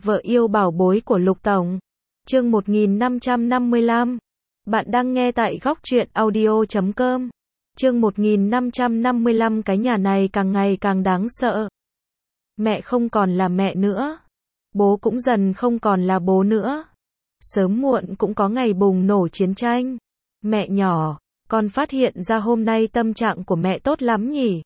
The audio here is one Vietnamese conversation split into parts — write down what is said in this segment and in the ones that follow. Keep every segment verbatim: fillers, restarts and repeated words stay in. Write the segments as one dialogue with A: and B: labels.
A: Vợ yêu bảo bối của Lục Tổng. Chương một nghìn năm trăm năm mươi lăm. Bạn đang nghe tại góc truyện audio chấm com. Chương một nghìn năm trăm năm mươi lăm. Cái nhà này càng ngày càng đáng sợ. Mẹ không còn là mẹ nữa. Bố cũng dần không còn là bố nữa. Sớm muộn cũng có ngày bùng nổ chiến tranh. Mẹ nhỏ, con phát hiện ra hôm nay tâm trạng của mẹ tốt lắm nhỉ?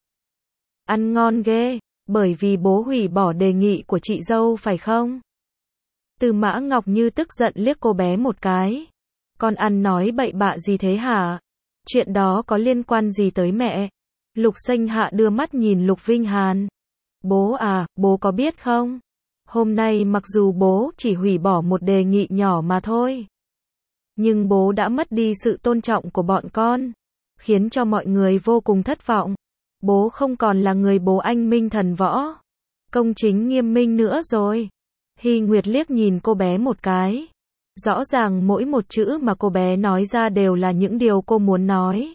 A: Ăn ngon ghê, bởi vì bố hủy bỏ đề nghị của chị dâu phải không? Từ Mã Ngọc Như tức giận liếc cô bé một cái. Con ăn nói bậy bạ gì thế hả? Chuyện đó có liên quan gì tới mẹ? Lục Xanh Hạ đưa mắt nhìn Lục Vinh Hàn. Bố à, bố có biết không? Hôm nay mặc dù bố chỉ hủy bỏ một đề nghị nhỏ mà thôi, nhưng bố đã mất đi sự tôn trọng của bọn con, khiến cho mọi người vô cùng thất vọng. Bố không còn là người bố anh minh thần võ, công chính nghiêm minh nữa rồi. Hy Nguyệt liếc nhìn cô bé một cái. Rõ ràng mỗi một chữ mà cô bé nói ra đều là những điều cô muốn nói.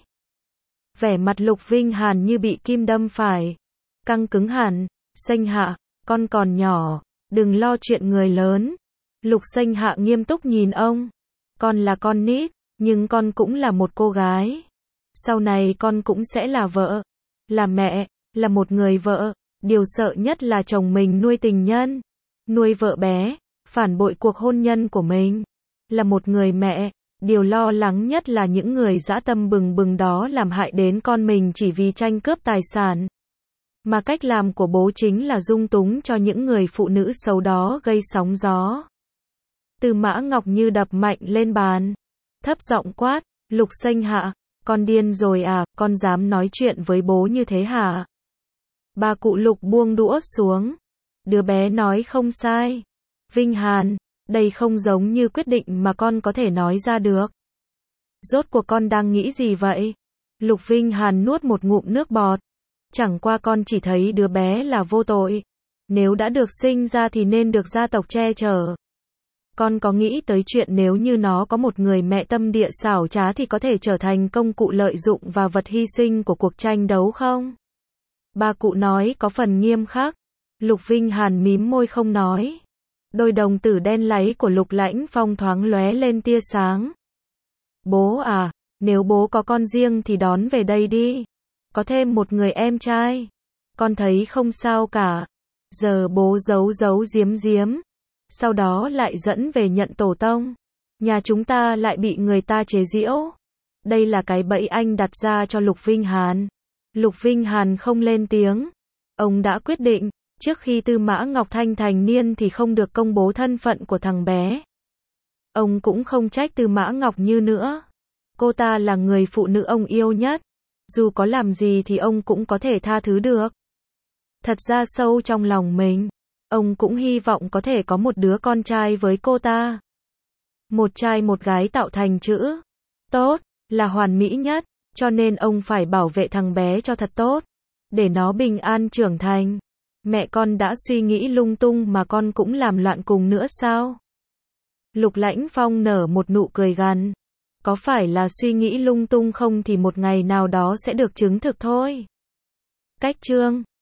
A: Vẻ mặt Lục Vinh Hàn như bị kim đâm phải, căng cứng hẳn. Xanh Hạ, con còn nhỏ, đừng lo chuyện người lớn. Lục Xanh Hạ nghiêm túc nhìn ông. Con là con nít, nhưng con cũng là một cô gái. Sau này con cũng sẽ là vợ, là mẹ, là một người vợ. Điều sợ nhất là chồng mình nuôi tình nhân, nuôi vợ bé, phản bội cuộc hôn nhân của mình. Là một người mẹ, điều lo lắng nhất là những người dã tâm bừng bừng đó làm hại đến con mình chỉ vì tranh cướp tài sản. Mà cách làm của bố chính là dung túng cho những người phụ nữ xấu đó gây sóng gió. Từ Mã Ngọc Như đập mạnh lên bàn, thấp giọng quát, Lục Xanh Hạ, con điên rồi à, con dám nói chuyện với bố như thế hả? Bà cụ Lục buông đũa xuống. Đứa bé nói không sai. Vinh Hàn, đây không giống như quyết định mà con có thể nói ra được. Rốt cuộc con đang nghĩ gì vậy? Lục Vinh Hàn nuốt một ngụm nước bọt. Chẳng qua con chỉ thấy đứa bé là vô tội. Nếu đã được sinh ra thì nên được gia tộc che chở. Con có nghĩ tới chuyện nếu như nó có một người mẹ tâm địa xảo trá thì có thể trở thành công cụ lợi dụng và vật hy sinh của cuộc tranh đấu không? Bà cụ nói có phần nghiêm khắc. Lục Vinh Hàn mím môi không nói. Đôi đồng tử đen láy của Lục Lãnh Phong thoáng lóe lên tia sáng. Bố à, nếu bố có con riêng thì đón về đây đi. Có thêm một người em trai. Con thấy không sao cả. Giờ bố giấu giấu giếm giếm. Sau đó lại dẫn về nhận tổ tông. Nhà chúng ta lại bị người ta chế giễu. Đây là cái bẫy anh đặt ra cho Lục Vinh Hàn. Lục Vinh Hàn không lên tiếng. Ông đã quyết định, trước khi Tư Mã Ngọc Thanh thành niên thì không được công bố thân phận của thằng bé. Ông cũng không trách Tư Mã Ngọc Như nữa. Cô ta là người phụ nữ ông yêu nhất. Dù có làm gì thì ông cũng có thể tha thứ được. Thật ra sâu trong lòng mình, ông cũng hy vọng có thể có một đứa con trai với cô ta. Một trai một gái tạo thành chữ tốt, là hoàn mỹ nhất, cho nên ông phải bảo vệ thằng bé cho thật tốt, để nó bình an trưởng thành. Mẹ con đã suy nghĩ lung tung mà con cũng làm loạn cùng nữa sao? Lục Lãnh Phong nở một nụ cười gằn. Có phải là suy nghĩ lung tung không thì một ngày nào đó sẽ được chứng thực thôi. Cách chương